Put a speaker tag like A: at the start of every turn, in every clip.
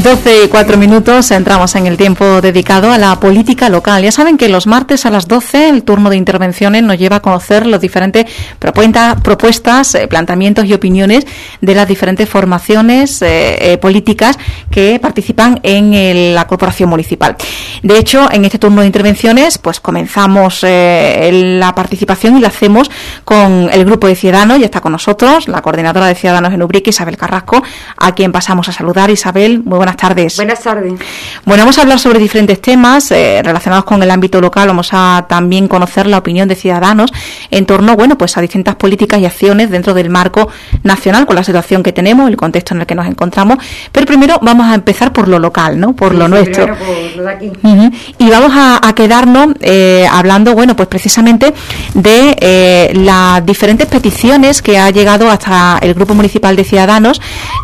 A: 12:04, entramos en el tiempo dedicado a la política local. Ya saben que los martes a las 12 el turno de intervenciones nos lleva a conocer los diferentes propuestas, planteamientos y opiniones de las diferentes formaciones políticas que participan en la corporación municipal. De hecho, en este turno de intervenciones pues comenzamos la participación y la hacemos con el grupo de Ciudadanos. Ya está con nosotros la coordinadora de Ciudadanos en Ubrique, Isabel Carrasco, a quien pasamos a saludar. Isabel, muy buenas tardes.
B: Buenas tardes.
A: Bueno, vamos a hablar sobre diferentes temas relacionados con el ámbito local. Vamos a también conocer la opinión de Ciudadanos en torno, pues a distintas políticas y acciones dentro del marco nacional, con la situación que tenemos, el contexto en el que nos encontramos. Pero primero vamos a empezar por lo local, ¿no? Por lo nuestro.
B: Por lo de aquí.
A: Y vamos a quedarnos hablando, pues precisamente de las diferentes peticiones que ha llegado hasta el Grupo Municipal de Ciudadanos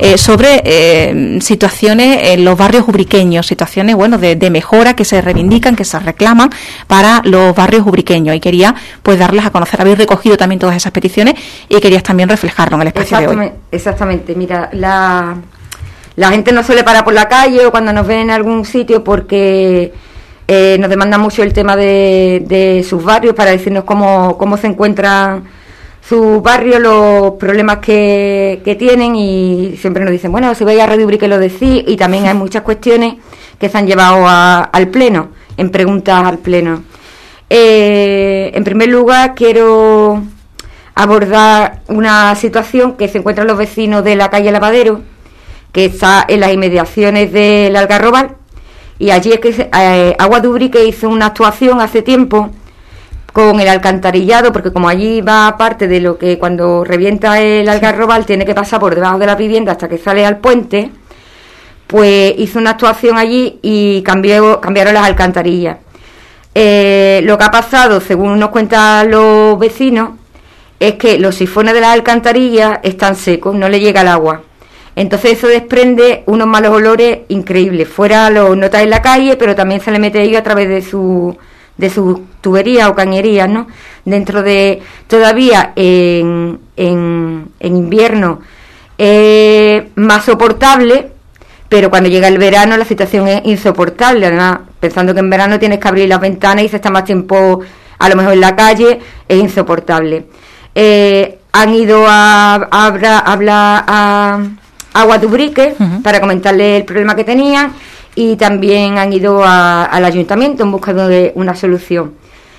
A: sobre situaciones en los barrios ubriqueños, situaciones, de mejora que se reivindican, que se reclaman para los barrios ubriqueños. Y quería, darlas a conocer. Habéis recogido también todas esas peticiones y querías también reflejarlo en el espacio de hoy.
B: Exactamente. Mira, la gente no suele parar por la calle o cuando nos ven en algún sitio porque nos demandan mucho el tema de sus barrios para decirnos cómo se encuentran sus barrios, los problemas que tienen, y siempre nos dicen, si vais a Radio Ubrique lo decís, y también hay muchas cuestiones que se han llevado al Pleno, en preguntas al Pleno. En primer lugar, quiero abordar una situación que se encuentran los vecinos de la calle Lavadero, que está en las inmediaciones del Algarrobal, y allí es que Agua de Ubrique hizo una actuación hace tiempo con el alcantarillado, porque como allí va parte de lo que cuando revienta el Algarrobal tiene que pasar por debajo de la vivienda hasta que sale al puente, pues hizo una actuación allí y cambiaron las alcantarillas. Lo que ha pasado, según nos cuentan los vecinos, es que los sifones de las alcantarillas están secos, no le llega el agua. Entonces eso desprende unos malos olores increíbles. Fuera lo notas en la calle, pero también se le mete a ellos a través de sus tuberías o cañerías, ¿no? Dentro de, todavía en invierno más soportable, pero cuando llega el verano la situación es insoportable. Además, pensando que en verano tienes que abrir las ventanas y se está más tiempo a lo mejor en la calle, es insoportable. Han ido a hablar a Agua de Ubrique para comentarle el problema que tenían, y también han ido al ayuntamiento en busca de una solución.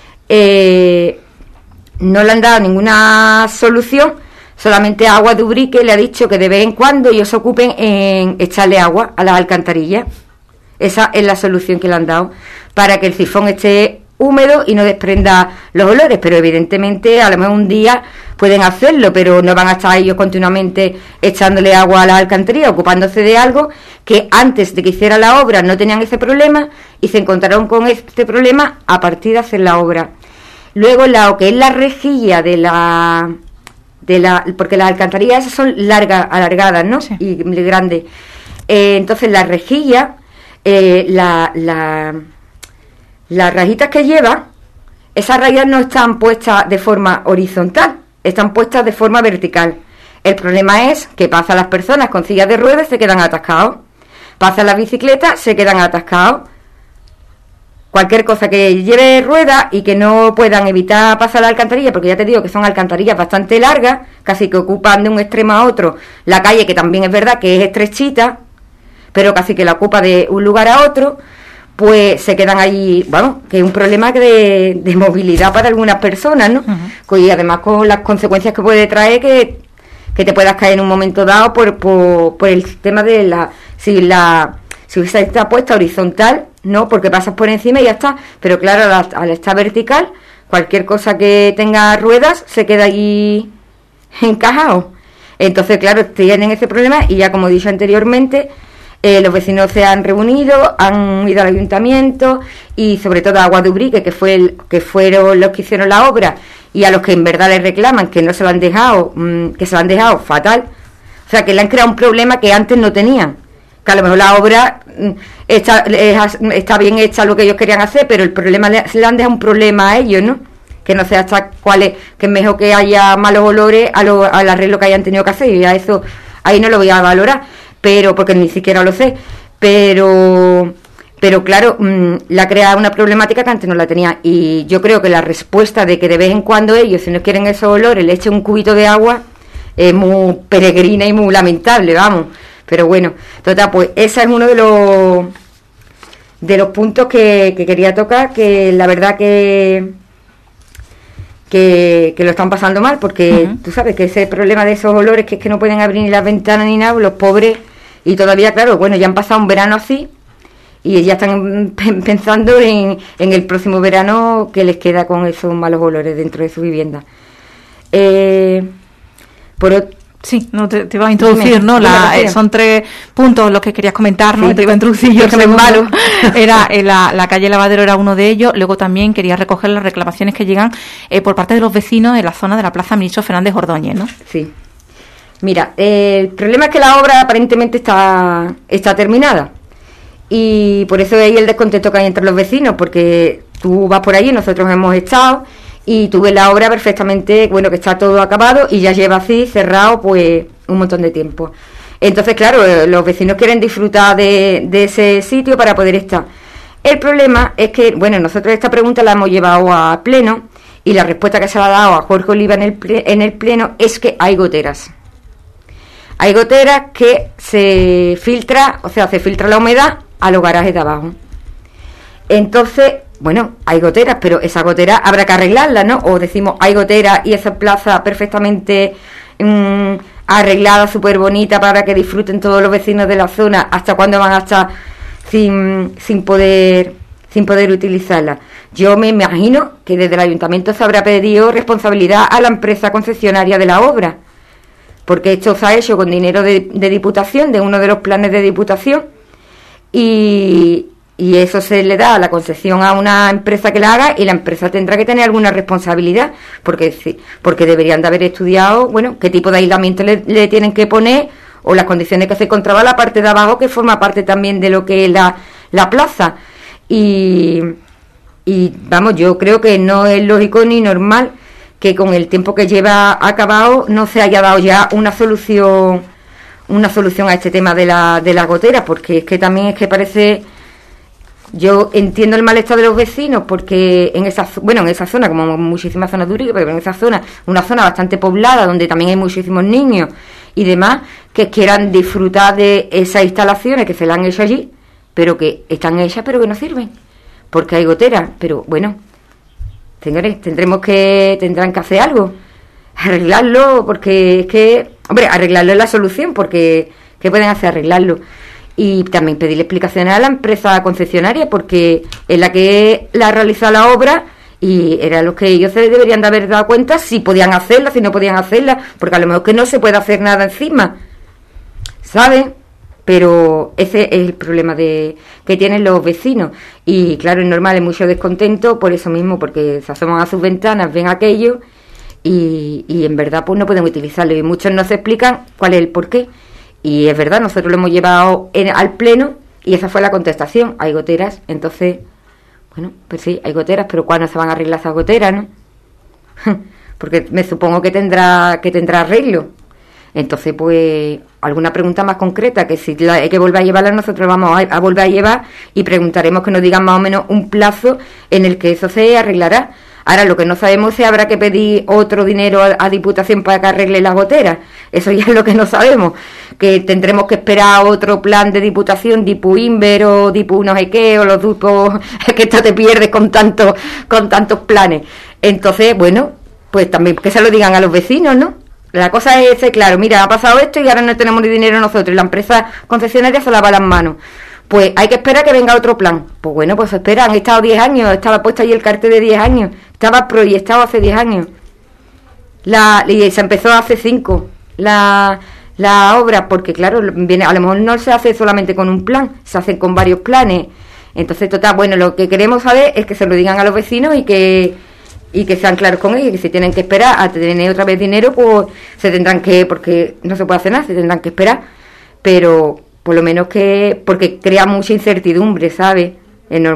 B: No le han dado ninguna solución, solamente Agua de Ubrique le ha dicho que de vez en cuando ellos se ocupen en echarle agua a las alcantarillas. Esa es la solución que le han dado, para que el sifón esté húmedo y no desprenda los olores, pero evidentemente a lo mejor un día pueden hacerlo, pero no van a estar ellos continuamente echándole agua a las alcantarillas, ocupándose de algo que antes de que hiciera la obra no tenían ese problema y se encontraron con este problema a partir de hacer la obra. Luego lo que es la rejilla porque las alcantarillas esas son alargadas, ¿no? Sí. Y grandes. Entonces la rejilla, las rayitas que lleva, esas rayas no están puestas de forma horizontal, están puestas de forma vertical. El problema es que pasan las personas con sillas de ruedas y se quedan atascados. Pasan las bicicletas, se quedan atascados. Cualquier cosa que lleve ruedas y que no puedan evitar pasar la alcantarilla, porque ya te digo que son alcantarillas bastante largas, casi que ocupan de un extremo a otro la calle, que también es verdad que es estrechita, pero casi que la ocupa de un lugar a otro, pues se quedan allí, que es un problema de movilidad para algunas personas, ¿no? Y además con las consecuencias que puede traer que te puedas caer en un momento dado por el tema de si está puesta horizontal, no, porque pasas por encima y ya está, pero claro, al estar vertical, cualquier cosa que tenga ruedas se queda allí encajado. Entonces, claro, tienen ese problema, y ya como he dicho anteriormente, los vecinos se han reunido, han ido al ayuntamiento, y sobre todo a Agua de Ubrique, que fueron los que hicieron la obra, y a los que en verdad les reclaman que no se lo han dejado, que se lo han dejado fatal. O sea, que le han creado un problema que antes no tenían. Que a lo mejor la obra está bien hecha, lo que ellos querían hacer, pero el problema le han dejado un problema a ellos, ¿no? Que no sé hasta cuál es, que es mejor que haya malos olores al arreglo que hayan tenido que hacer, y a eso ahí no lo voy a valorar, pero porque ni siquiera lo sé. pero claro, la crea una problemática que antes no la tenía, y yo creo que la respuesta de que de vez en cuando ellos, si no quieren esos olores, le echen un cubito de agua, es muy peregrina y muy lamentable, vamos. Pero bueno, total, pues ese es uno de los puntos que quería tocar, que la verdad que lo están pasando mal, porque tú sabes que ese problema de esos olores, que es que no pueden abrir ni las ventanas ni nada, los pobres, y todavía, claro, bueno, ya han pasado un verano así, y ya están pensando en el próximo verano que les queda con esos malos olores dentro de su vivienda.
A: Sí, no te iba a introducir, ¿no? Son 3 puntos los que querías comentar, ¿no?
B: Sí.
A: Te iba a introducir yo,
B: que me embalo.
A: Era la calle Lavadero era uno de ellos. Luego también quería recoger las reclamaciones que llegan por parte de los vecinos en la zona de la Plaza Ministro Fernández Ordóñez, ¿no?
B: Sí. Mira, el problema es que la obra aparentemente está terminada. Y por eso hay el descontento que hay entre los vecinos, porque tú vas por allí, nosotros hemos estado, y tú ves la obra perfectamente, bueno, que está todo acabado y ya lleva así cerrado pues un montón de tiempo. Entonces, claro, los vecinos quieren disfrutar de ese sitio para poder estar. El problema es que, bueno, nosotros esta pregunta la hemos llevado a pleno, y la respuesta que se le ha dado a Jorge Oliva en el pleno es que hay goteras. Hay goteras que se filtra la humedad a los garajes de abajo. Entonces, bueno, hay goteras, pero esa gotera habrá que arreglarla, ¿no? O decimos, hay goteras y esa plaza perfectamente arreglada, súper bonita, para que disfruten todos los vecinos de la zona. ¿Hasta cuándo van a estar sin poder utilizarla? Yo me imagino que desde el ayuntamiento se habrá pedido responsabilidad a la empresa concesionaria de la obra, porque esto se ha hecho con dinero de Diputación, de uno de los planes de Diputación, y eso se le da a la concesión a una empresa que la haga, y la empresa tendrá que tener alguna responsabilidad, porque deberían de haber estudiado, bueno, qué tipo de aislamiento le tienen que poner, o las condiciones que se encontraba la parte de abajo, que forma parte también de lo que es la plaza. Y vamos, yo creo que no es lógico ni normal que con el tiempo que lleva acabado no se haya dado ya una solución a este tema de la gotera, porque es que también es que parece... Yo entiendo el malestar de los vecinos, porque en esa zona, como en muchísimas zonas de Uribe, pero en esa zona, una zona bastante poblada, donde también hay muchísimos niños y demás, que quieran disfrutar de esas instalaciones que se le han hecho allí, pero que están hechas, pero que no sirven, porque hay goteras. Pero bueno, señores, tendrán que hacer algo, arreglarlo, porque es que, hombre, arreglarlo es la solución, porque ¿qué pueden hacer? Arreglarlo. Y también pedirle explicaciones a la empresa concesionaria, porque es la que la ha realizado la obra, y era lo que ellos se deberían de haber dado cuenta, si podían hacerla, si no podían hacerla, porque a lo mejor que no se puede hacer nada encima, ¿saben? Pero ese es el problema que tienen los vecinos, y claro, es normal, hay mucho descontento por eso mismo, porque se asoman a sus ventanas, ven aquello, y en verdad pues no pueden utilizarlo, y muchos no se explican cuál es el porqué. Y es verdad, nosotros lo hemos llevado al pleno, y esa fue la contestación: hay goteras. Entonces, bueno, pues sí, hay goteras, pero ¿cuándo se van a arreglar esas goteras, no? Porque me supongo que tendrá arreglo. Entonces, pues, alguna pregunta más concreta, que si hay que volver a llevarla, nosotros vamos a volver a llevar, y preguntaremos que nos digan más o menos un plazo en el que eso se arreglará. Ahora, lo que no sabemos es si habrá que pedir otro dinero a Diputación para que arregle las goteras. Eso ya es lo que no sabemos. Que tendremos que esperar otro plan de Diputación, Dipu Inver o Dipu no sé qué, o los Dipos, que esto te pierdes con tantos planes. Entonces, bueno, pues también que se lo digan a los vecinos, ¿no? La cosa es, claro, mira, ha pasado esto y ahora no tenemos ni dinero nosotros, y la empresa concesionaria se lava las manos. Pues hay que esperar que venga otro plan. Pues bueno, pues espera, han estado 10 años, estaba puesto ahí el cartel de 10 años, estaba proyectado hace 10 años. Y se empezó hace 5 la obra, porque claro, a lo mejor no se hace solamente con un plan, se hace con varios planes. Entonces, total, bueno, lo que queremos saber es que se lo digan a los vecinos, y que sean claros con ellos, que si tienen que esperar a tener otra vez dinero, pues se tendrán que, porque no se puede hacer nada, se tendrán que esperar, pero por lo menos porque crea mucha incertidumbre, ¿sabes? Es normal.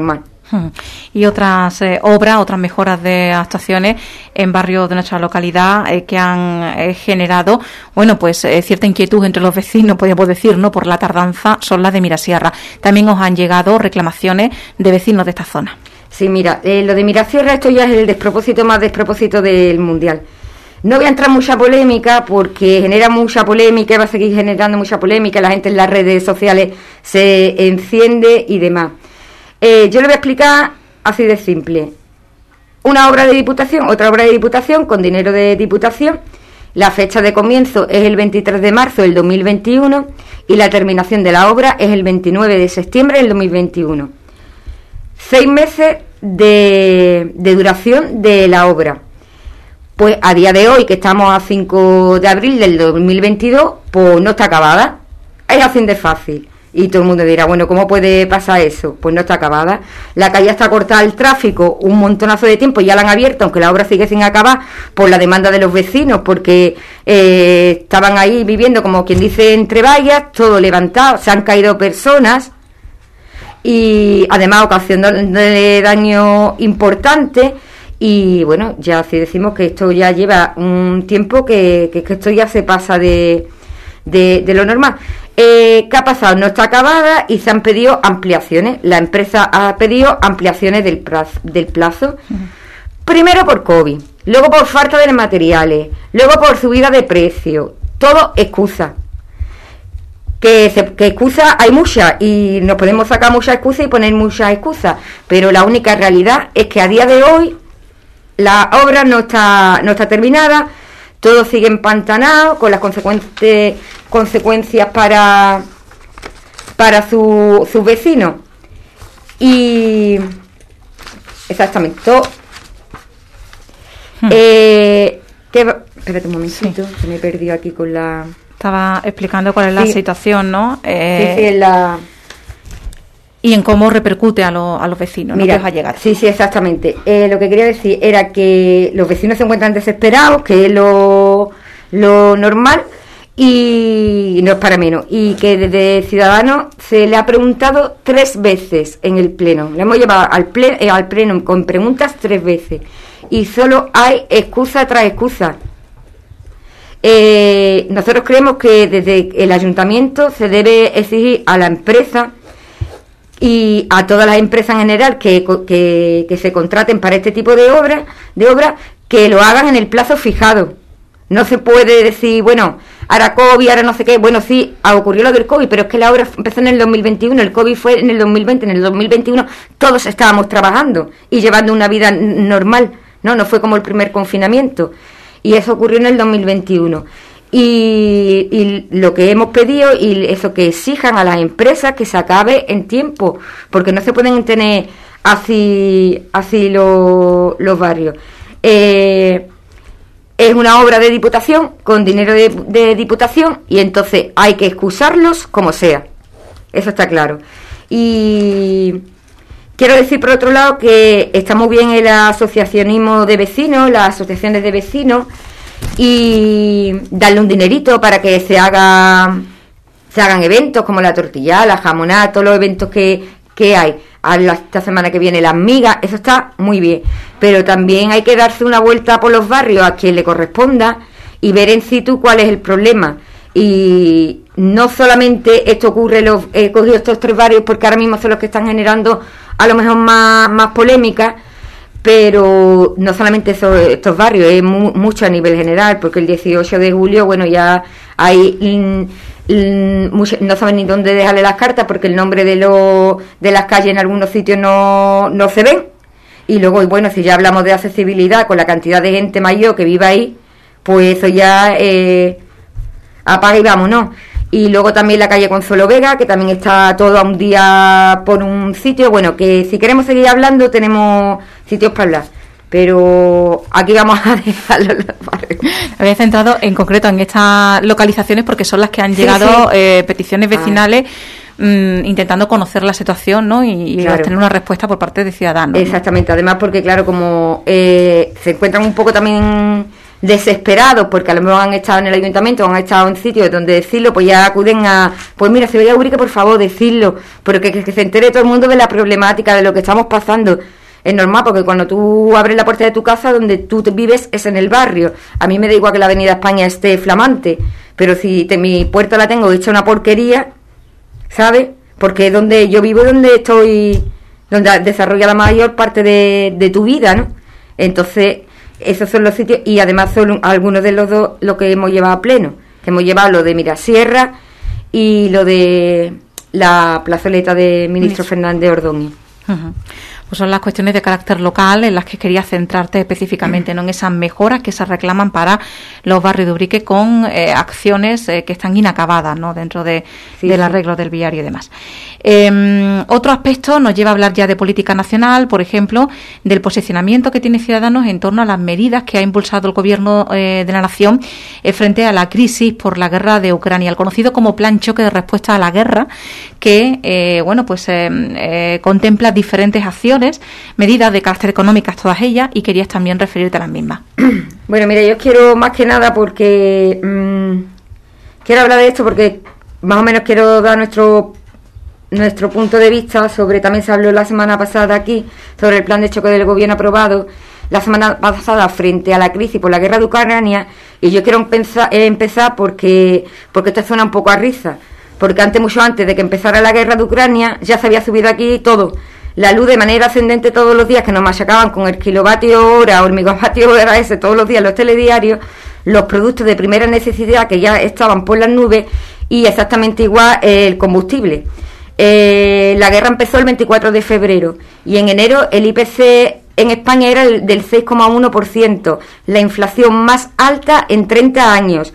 A: Y otras obras, otras mejoras de actuaciones en barrios de nuestra localidad que han generado, bueno, pues cierta inquietud entre los vecinos, podríamos decir, ¿no?, por la tardanza, son las de Mirasierra. También os han llegado reclamaciones de vecinos de esta zona.
B: Sí, mira, lo de Mirasierra, esto ya es el despropósito más despropósito del Mundial. No voy a entrar en mucha polémica porque genera mucha polémica, va a seguir generando mucha polémica, la gente en las redes sociales se enciende y demás. Yo le voy a explicar así de simple. Una obra de Diputación, otra obra de Diputación con dinero de Diputación. La fecha de comienzo es el 23 de marzo del 2021 y la terminación de la obra es el 29 de septiembre del 2021. 6 meses de duración de la obra. Pues a día de hoy, que estamos a 5 de abril del 2022, pues no está acabada. Es así de fácil. Y todo el mundo dirá, bueno, ¿cómo puede pasar eso? Pues no está acabada. La calle está cortada al tráfico un montonazo de tiempo, ya la han abierto, aunque la obra sigue sin acabar, por la demanda de los vecinos, porque estaban ahí viviendo, como quien dice, entre vallas, todo levantado, se han caído personas y además ocasionándole daño importante. Y bueno, ya sí decimos que esto ya lleva un tiempo que esto ya se pasa de lo normal. ¿Qué ha pasado? No está acabada y se han pedido ampliaciones. La empresa ha pedido ampliaciones del plazo. Primero por COVID, luego por falta de materiales, luego por subida de precio. Todo excusa. Que excusas hay muchas y nos podemos sacar muchas excusas y poner muchas excusas, pero la única realidad es que a día de hoy la obra no está terminada. Todo sigue empantanado, con las consecuencias para sus vecinos. Y exactamente todo. Espérate un momentito, sí, que me he perdido aquí con la...
A: Estaba explicando cuál es la situación, ¿no? Y en cómo repercute a los vecinos.
B: Mira,
A: ¿no?, que os ha llegado.
B: Sí, exactamente. Lo que quería decir era que los vecinos se encuentran desesperados, que es lo normal, y no es para menos. Y que desde Ciudadanos se le ha preguntado 3 veces en el Pleno. Le hemos llevado al Pleno con preguntas 3 veces. Y solo hay excusa tras excusa. Nosotros creemos que desde el Ayuntamiento se debe exigir a la empresa y a todas las empresas en general que se contraten para este tipo de obras que lo hagan en el plazo fijado. No se puede decir, bueno, ahora COVID, ahora no sé qué. Bueno, sí, ocurrió lo del COVID, pero es que la obra empezó en el 2021, el COVID fue en el 2020, en el 2021 todos estábamos trabajando y llevando una vida normal, no fue como el primer confinamiento, y eso ocurrió en el 2021. Y lo que hemos pedido y eso, que exijan a las empresas que se acabe en tiempo, porque no se pueden tener así los barrios. Es una obra de Diputación con dinero de Diputación y entonces hay que excusarlos como sea, eso está claro. Y quiero decir por otro lado que está muy bien el asociacionismo de vecinos, las asociaciones de vecinos, y darle un dinerito para que se hagan eventos como la tortilla, la jamonada, todos los eventos que hay. Esta semana que viene las migas, eso está muy bien, pero también hay que darse una vuelta por los barrios a quien le corresponda y ver en situ cuál es el problema. Y no solamente esto ocurre, he cogido estos 3 barrios porque ahora mismo son los que están generando a lo mejor más polémicas, pero no solamente estos barrios, es mucho a nivel general, porque el 18 de julio, bueno, ya hay... no saben ni dónde dejarle las cartas porque el nombre de las calles en algunos sitios no se ven. Y luego, bueno, si ya hablamos de accesibilidad con la cantidad de gente mayor que vive ahí, pues eso ya apaga y vámonos. Y luego también la calle Consuelo Vega, que también está todo a un día por un sitio. Bueno, que si queremos seguir hablando tenemos sitios para hablar, pero aquí vamos a dejarlo.
A: Había centrado en concreto en estas localizaciones porque son las que han llegado peticiones vecinales intentando conocer la situación, ¿no? Y claro, obtener una respuesta por parte de ciudadanos.
B: Exactamente, ¿no? Además porque claro, como se encuentran un poco también desesperados porque a lo mejor han estado en el ayuntamiento o han estado en sitios donde decirlo, pues ya acuden a, pues mira, Sevilla Urique, por favor, decirlo, pero que se entere todo el mundo de la problemática, de lo que estamos pasando. Es normal, porque cuando tú abres la puerta de tu casa, donde tú vives es en el barrio. A mí me da igual que la Avenida España esté flamante, pero si mi puerta la tengo hecha una porquería, ¿sabes? Porque es donde yo vivo, donde estoy, donde desarrolla la mayor parte de tu vida, ¿no? Entonces, esos son los sitios, y además son algunos de los dos lo que hemos llevado a pleno, que hemos llevado lo de Mirasierra y lo de la plazoleta de Ministro Fernández Ordóñez.
A: Uh-huh. Pues son las cuestiones de carácter local en las que quería centrarte específicamente, ¿no? En esas mejoras que se reclaman para los barrios de Ubrique con acciones que están inacabadas, ¿no? Dentro del arreglo del viario y demás. Otro aspecto nos lleva a hablar ya de política nacional, por ejemplo, del posicionamiento que tiene Ciudadanos en torno a las medidas que ha impulsado el Gobierno de la Nación frente a la crisis por la guerra de Ucrania, el conocido como Plan Choque de Respuesta a la Guerra, que contempla diferentes acciones, medidas de carácter económicas todas ellas, y querías también referirte a las mismas.
B: Bueno, mira, yo quiero más que nada porque quiero hablar de esto porque más o menos quiero dar nuestro punto de vista sobre, también se habló la semana pasada aquí, sobre el plan de choque del gobierno aprobado la semana pasada frente a la crisis por la guerra de Ucrania, y yo quiero empezar porque esto suena un poco a risa, porque mucho antes de que empezara la guerra de Ucrania ya se había subido aquí todo, la luz de manera ascendente todos los días, que nos machacaban con el kilovatio hora o el megavatio hora ese todos los días los telediarios, los productos de primera necesidad que ya estaban por las nubes, y exactamente igual el combustible. La guerra empezó el 24 de febrero y en enero el IPC en España era del 6,1%, la inflación más alta en 30 años.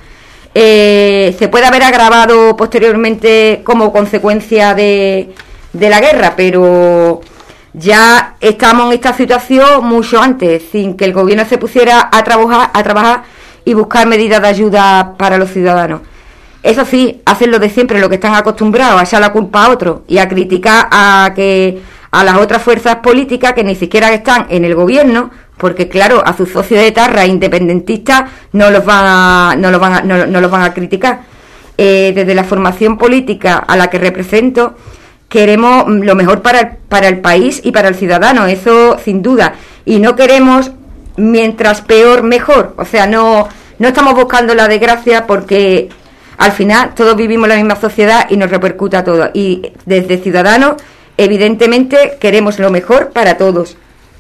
B: Se puede haber agravado posteriormente como consecuencia de la guerra, pero ya estamos en esta situación mucho antes, sin que el gobierno se pusiera a trabajar y buscar medidas de ayuda para los ciudadanos. Eso sí, hacen lo de siempre, lo que están acostumbrados, a echar la culpa a otros y a criticar a las otras fuerzas políticas que ni siquiera están en el gobierno, porque claro, a sus socios de etarra independentistas no los van a criticar. Desde la formación política a la que represento, queremos lo mejor para el país y para el ciudadano, eso sin duda, y no queremos mientras peor mejor, o sea, no estamos buscando la desgracia, porque al final todos vivimos en la misma sociedad y nos repercuta a todos, y desde Ciudadanos evidentemente queremos lo mejor para todos.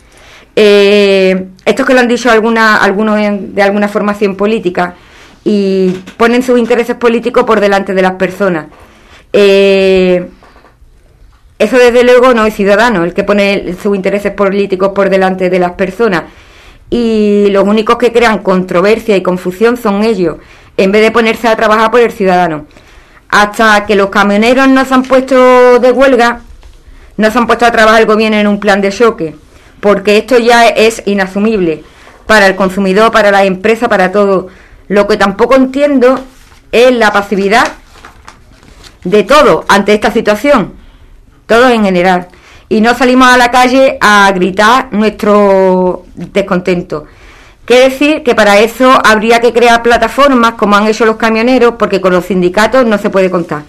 B: Esto que lo han dicho algunos de alguna formación política, y ponen sus intereses políticos por delante de las personas. Eso desde luego no es Ciudadanos el que pone sus intereses políticos por delante de las personas, y los únicos que crean controversia y confusión son ellos, en vez de ponerse a trabajar por el ciudadano. Hasta que los camioneros no se han puesto de huelga, no se han puesto a trabajar el gobierno en un plan de choque, porque esto ya es inasumible para el consumidor, para la empresa, para todo. Lo que tampoco entiendo es la pasividad de todo ante esta situación, todo en general, y no salimos a la calle a gritar nuestro descontento. Quiere decir que para eso habría que crear plataformas como han hecho los camioneros, porque con los sindicatos no se puede contar.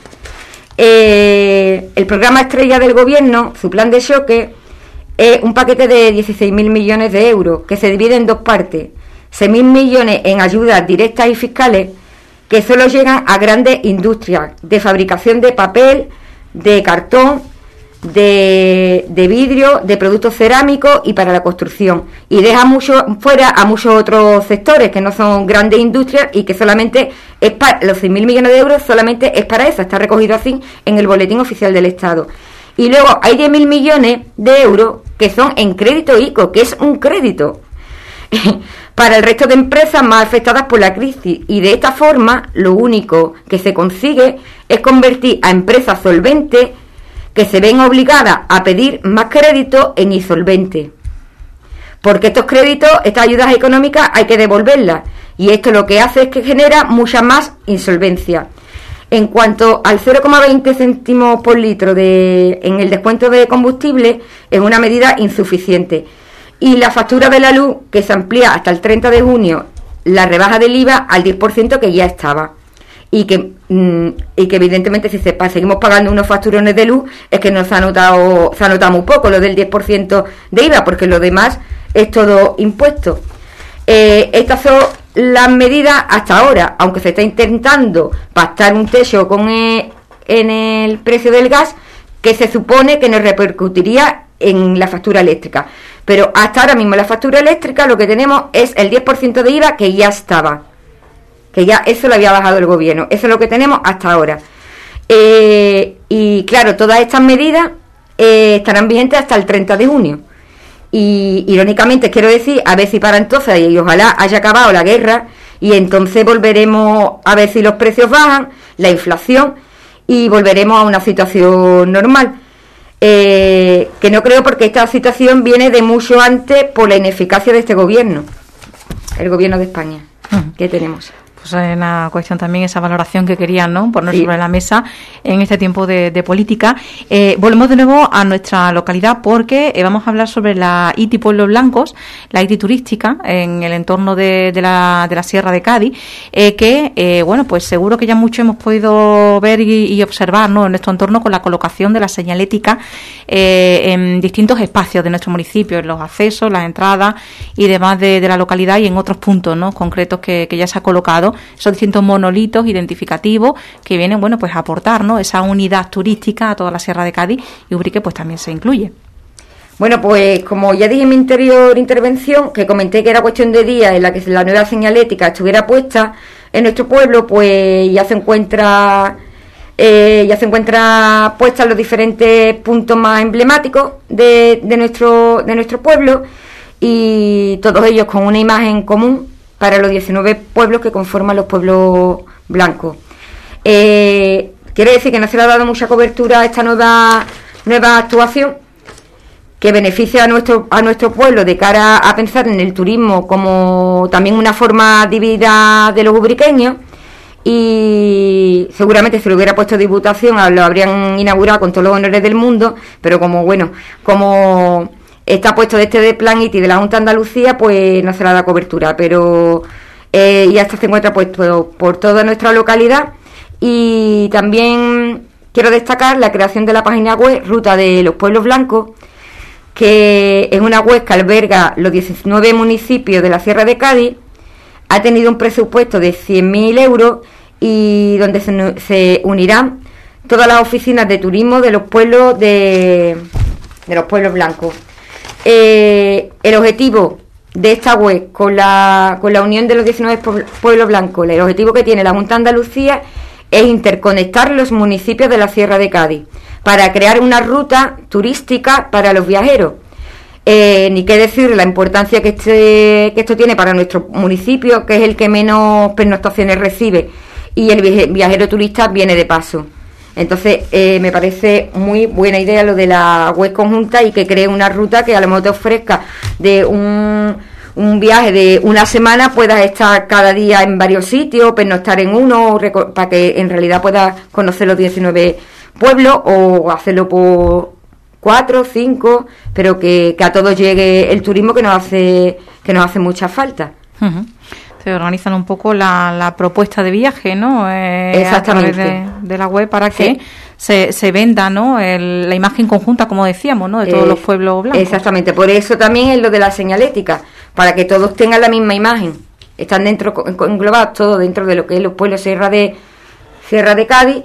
B: El programa estrella del gobierno, su plan de choque, es un paquete de 16.000 millones de euros que se divide en dos partes: 6.000 millones en ayudas directas y fiscales, que solo llegan a grandes industrias de fabricación de papel, de cartón, de vidrio, de productos cerámicos y para la construcción, y deja fuera a muchos otros sectores que no son grandes industrias, y que solamente es para los 6.000 millones de euros, solamente es para eso, está recogido así en el Boletín Oficial del Estado. Y luego hay 10.000 millones de euros que son en crédito ICO, que es un crédito para el resto de empresas más afectadas por la crisis, y de esta forma lo único que se consigue es convertir a empresas solventes que se ven obligadas a pedir más crédito en insolventes, porque estos créditos, estas ayudas económicas hay que devolverlas, y esto lo que hace es que genera mucha más insolvencia. En cuanto al 0,20 céntimos por litro en el descuento de combustible, es una medida insuficiente, y la factura de la luz, que se amplía hasta el 30 de junio la rebaja del IVA al 10% que ya estaba. Y que evidentemente si seguimos pagando unos facturones de luz, es que nos ha notado muy poco lo del 10% de IVA, porque lo demás es todo impuesto. Estas son las medidas hasta ahora, aunque se está intentando pactar un techo en el precio del gas, que se supone que nos repercutiría en la factura eléctrica. Pero hasta ahora mismo la factura eléctrica lo que tenemos es el 10% de IVA que ya estaba, que ya eso lo había bajado el gobierno. Eso es lo que tenemos hasta ahora. Y claro, todas estas medidas estarán vigentes hasta el 30 de junio. Y irónicamente quiero decir, a ver si para entonces, y ojalá haya acabado la guerra, y entonces volveremos a ver si los precios bajan, la inflación, y volveremos a una situación normal. Que no creo, porque esta situación viene de mucho antes por la ineficacia de este gobierno, el gobierno de España, que tenemos.
A: Pues hay una cuestión también, esa valoración que querían, ¿no?, poner sobre la mesa en este tiempo de política. Volvemos de nuevo a nuestra localidad, porque vamos a hablar sobre la ITI Pueblos Blancos, la ITI turística en el entorno de la Sierra de Cádiz, que bueno, pues seguro que ya mucho hemos podido ver y observar, ¿no?, en nuestro entorno, con la colocación de la señalética en distintos espacios de nuestro municipio, en los accesos, las entradas y demás de la localidad, y en otros puntos, ¿no?, concretos que ya se ha colocado esos distintos monolitos identificativos que vienen, bueno, pues a aportar, ¿no?, esa unidad turística a toda la Sierra de Cádiz, y Ubrique pues también se incluye.
B: Bueno, pues como ya dije en mi anterior intervención, que comenté que era cuestión de días en la que la nueva señalética estuviera puesta en nuestro pueblo, pues ya se encuentra puesta en los diferentes puntos más emblemáticos de nuestro pueblo, y todos ellos con una imagen común para los 19 pueblos que conforman los pueblos blancos. Quiero decir que no se le ha dado mucha cobertura a esta nueva actuación, que beneficia a nuestro pueblo de cara a pensar en el turismo como también una forma de vida de los ubriqueños, y seguramente si lo hubiera puesto Diputación lo habrían inaugurado con todos los honores del mundo, pero como está puesto de plan ITI de la Junta de Andalucía, pues no se le da cobertura, pero ya está, se encuentra puesto por toda nuestra localidad. Y también quiero destacar la creación de la página web Ruta de los Pueblos Blancos, que es una web que alberga los 19 municipios de la Sierra de Cádiz. Ha tenido un presupuesto de 100.000 euros, y donde se unirán todas las oficinas de turismo de los pueblos de los pueblos blancos. El objetivo de esta web con la unión de los 19 pueblos blancos, el objetivo que tiene la Junta de Andalucía es interconectar los municipios de la Sierra de Cádiz para crear una ruta turística para los viajeros. Ni qué decir la importancia que esto tiene para nuestro municipio, que es el que menos pernoctaciones recibe, y el viajero turista viene de paso. Entonces me parece muy buena idea lo de la web conjunta, y que cree una ruta que a lo mejor te ofrezca de un viaje de una semana, puedas estar cada día en varios sitios, pernoctar en uno, para que en realidad puedas conocer los 19 pueblos, o hacerlo por 4 o 5, pero que a todos llegue el turismo que nos hace mucha falta.
A: Uh-huh. Se organizan un poco la propuesta de viaje, ¿no?
B: Exactamente.
A: A través de la web, para que se venda, ¿no?, la imagen conjunta, como decíamos, ¿no?, de todos los pueblos blancos.
B: Exactamente, por eso también es lo de la señalética, para que todos tengan la misma imagen. Están englobados todos dentro de lo que es los pueblos Sierra de Cádiz,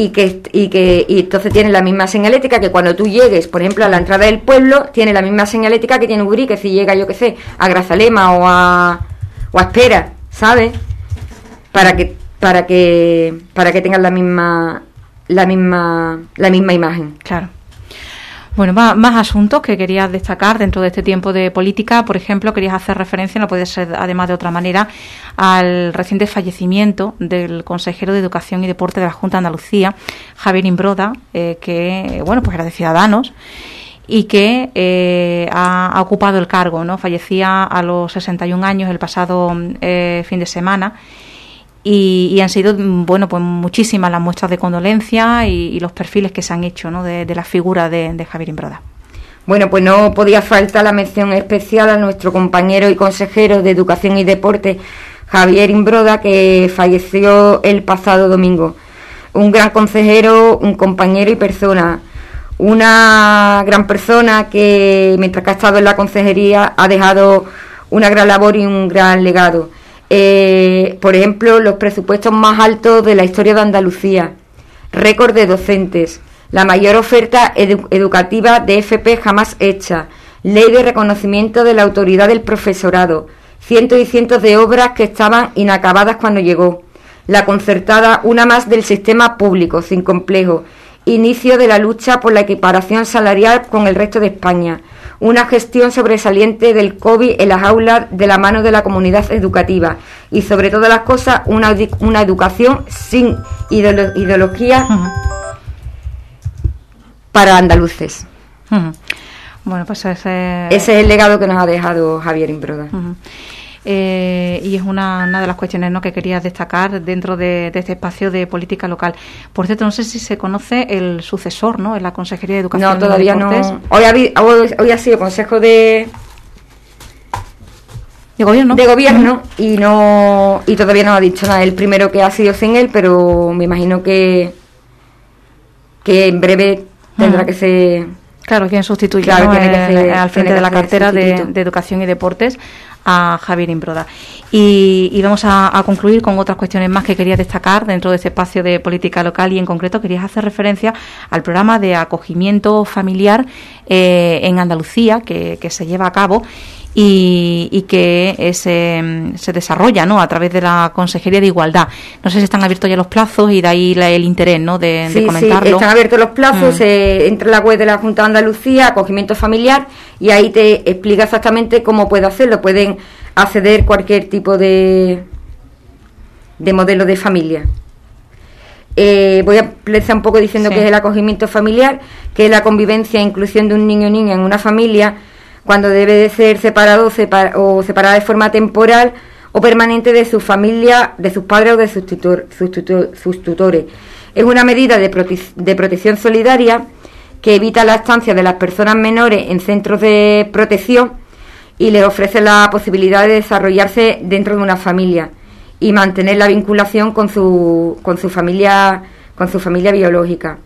B: y entonces tienen la misma señalética, que cuando tú llegues, por ejemplo, a la entrada del pueblo, tiene la misma señalética que tiene Ubrique si llega, yo qué sé, a Grazalema o a Espera, ¿sabes? Para que tengan la misma imagen.
A: Claro. Bueno, más asuntos que querías destacar dentro de este tiempo de política. Por ejemplo, querías hacer referencia, no puede ser además de otra manera, al reciente fallecimiento del consejero de Educación y Deporte de la Junta de Andalucía, Javier Imbroda, que, bueno, pues era de Ciudadanos, y que ha ocupado el cargo, ¿no? Fallecía a los 61 años el pasado fin de semana, y han sido, bueno, pues muchísimas las muestras de condolencia y los perfiles que se han hecho, ¿no?, de la figura de Javier Imbroda.
B: Bueno, pues no podía faltar la mención especial a nuestro compañero y consejero de Educación y Deporte, Javier Imbroda, que falleció el pasado domingo. Un gran consejero, un compañero y persona. Una gran persona que, mientras que ha estado en la consejería, ha dejado una gran labor y un gran legado. Por ejemplo, los presupuestos más altos de la historia de Andalucía, récord de docentes, la mayor oferta educativa de FP jamás hecha, ley de reconocimiento de la autoridad del profesorado, cientos y cientos de obras que estaban inacabadas cuando llegó, la concertada, una más del sistema público, sin complejo, inicio de la lucha por la equiparación salarial con el resto de España, una gestión sobresaliente del COVID en las aulas de la mano de la comunidad educativa y, sobre todas las cosas, una educación sin ideología para andaluces.
A: Bueno, pues ese
B: es el legado que nos ha dejado Javier Imbroda.
A: Y es una de las cuestiones, ¿no?, que quería destacar dentro de este espacio de política local. Por cierto, no sé si se conoce el sucesor, ¿no?, en la Consejería de Educación.
B: No, todavía no. Hoy ha sido consejo de gobierno y todavía no ha dicho nada. El primero que ha sido sin él, pero me imagino que en breve tendrá que ser.
A: Claro, quien sustituye, ¿no?, al frente de la cartera de Educación y Deportes a Javier Imbroda. Y vamos a concluir con otras cuestiones más que quería destacar dentro de este espacio de política local, y en concreto querías hacer referencia al programa de acogimiento familiar en Andalucía que se lleva a cabo y que se desarrolla, ¿no?, a través de la Consejería de Igualdad. No sé si están abiertos ya los plazos y de ahí el interés, ¿no?, de comentarlo.
B: Sí, están abiertos los plazos. Entra en la web de la Junta de Andalucía, acogimiento familiar, y ahí te explica exactamente cómo puede hacerlo. Pueden acceder cualquier tipo de modelo de familia. Voy a empezar un poco diciendo qué es el acogimiento familiar, que es la convivencia e inclusión de un niño o niña en una familia cuando debe de ser separado o separada de forma temporal o permanente de su familia, de sus padres o de sus tutores. Es una medida de protección solidaria que evita la estancia de las personas menores en centros de protección y les ofrece la posibilidad de desarrollarse dentro de una familia y mantener la vinculación con su familia biológica.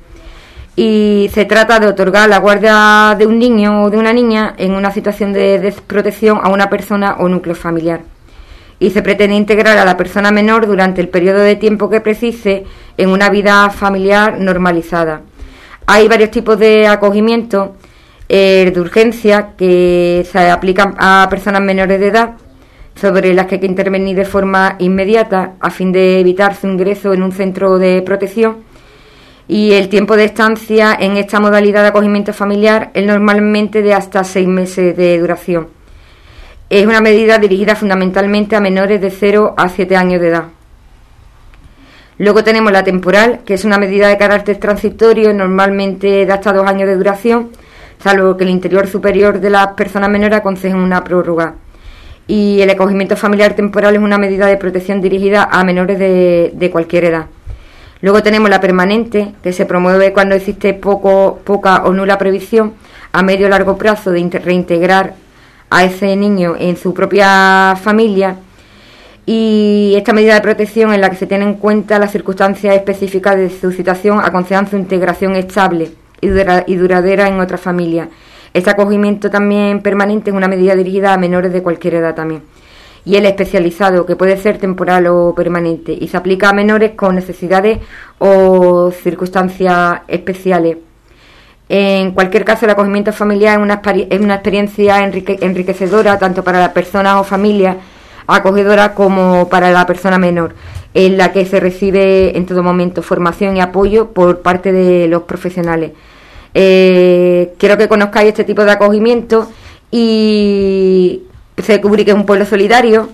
B: Y se trata de otorgar la guardia de un niño o de una niña en una situación de desprotección a una persona o núcleo familiar. Y se pretende integrar a la persona menor durante el periodo de tiempo que precise en una vida familiar normalizada. Hay varios tipos de acogimiento. De urgencia, que se aplican a personas menores de edad, sobre las que hay que intervenir de forma inmediata a fin de evitar su ingreso en un centro de protección. Y el tiempo de estancia en esta modalidad de acogimiento familiar es normalmente de hasta 6 meses de duración. Es una medida dirigida fundamentalmente a menores de 0 a 7 años de edad. Luego tenemos la temporal, que es una medida de carácter transitorio, normalmente de hasta 2 años de duración, salvo que el interior superior de las personas menores aconseje una prórroga. Y el acogimiento familiar temporal es una medida de protección dirigida a menores de cualquier edad. Luego tenemos la permanente, que se promueve cuando existe poca o nula previsión a medio o largo plazo de reintegrar a ese niño en su propia familia. Y esta medida de protección, en la que se tienen en cuenta las circunstancias específicas de su situación, aconsejan su integración estable y duradera en otra familia. Este acogimiento también permanente es una medida dirigida a menores de cualquier edad también. Y el especializado, que puede ser temporal o permanente, y se aplica a menores con necesidades o circunstancias especiales. En cualquier caso, el acogimiento familiar es una experiencia enriquecedora tanto para la persona o familia acogedora como para la persona menor, en la que se recibe en todo momento formación y apoyo por parte de los profesionales. Quiero que conozcáis este tipo de acogimiento y se descubre que es un pueblo solidario,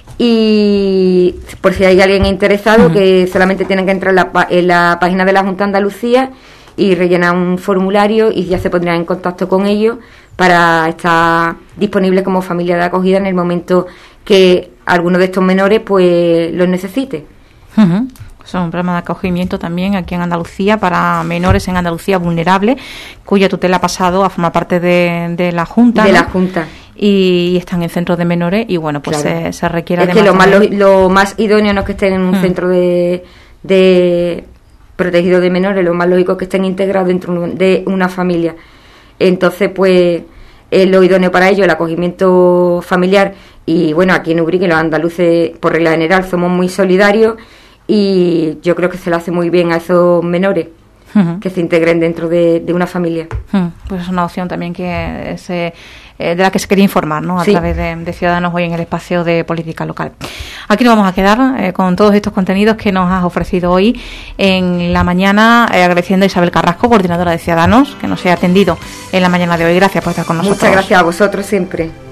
B: y por si hay alguien interesado, que solamente tienen que entrar en la página de la Junta de Andalucía y rellenar un formulario y ya se pondrán en contacto con ellos para estar disponibles como familia de acogida en el momento que alguno de estos menores pues los necesite. Son
A: un programa de acogimiento también aquí en Andalucía para menores en Andalucía vulnerables, cuya tutela ha pasado a formar parte de la Junta.
B: De la Junta. y
A: están en centros de menores y bueno, pues
B: claro.
A: se requiere
B: es
A: además
B: que lo más idóneo no es que estén en un centro de protegido de menores, lo más lógico es que estén integrados dentro de una familia. Entonces, pues, es lo idóneo para ellos, el acogimiento familiar. Y bueno, aquí en Ubrique los andaluces, por regla general, somos muy solidarios y yo creo que se le hace muy bien a esos menores que se integren dentro de una familia.
A: Pues es una opción también que de la que se quería informar, ¿no? A través de Ciudadanos hoy en el espacio de política local. Aquí nos vamos a quedar con todos estos contenidos que nos has ofrecido hoy en la mañana, agradeciendo a Isabel Carrasco, coordinadora de Ciudadanos, que nos haya atendido en la mañana de hoy. Gracias por estar con nosotros.
B: Muchas gracias a vosotros siempre.